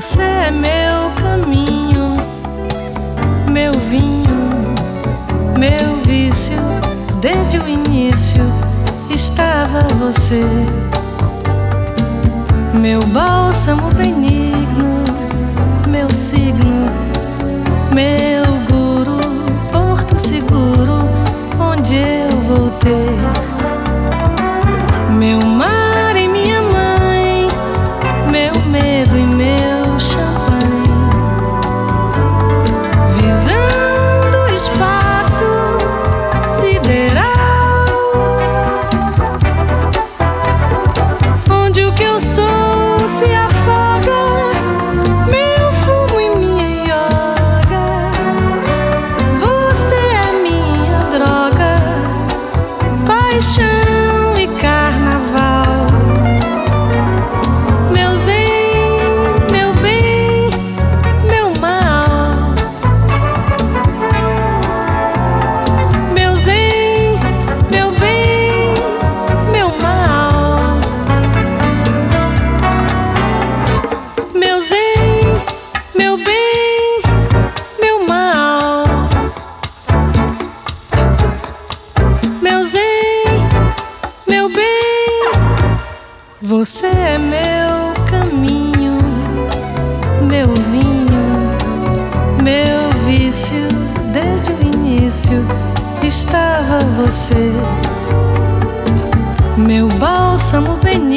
Você é meu caminho, meu vinho, meu vício. Desde o início estava você, meu bálsamo benigno, meu signo, meu guru, porto seguro onde eu vou ter meu mar e minha mãe, meu medo e meu champanhe, visão do espaço sideral, onde o que eu sou se afoga, meu fumo e minha yoga. Você é minha droga, paixão e carnaval, meu zen, meu bem, meu mal, meu zen, meu bem, meu mal, meu zen, meu bem, meu mal, meu zen, meu bem. Você é meu caminho, meu vinho, meu vício. Desde o início estava você, meu bálsamo benigno,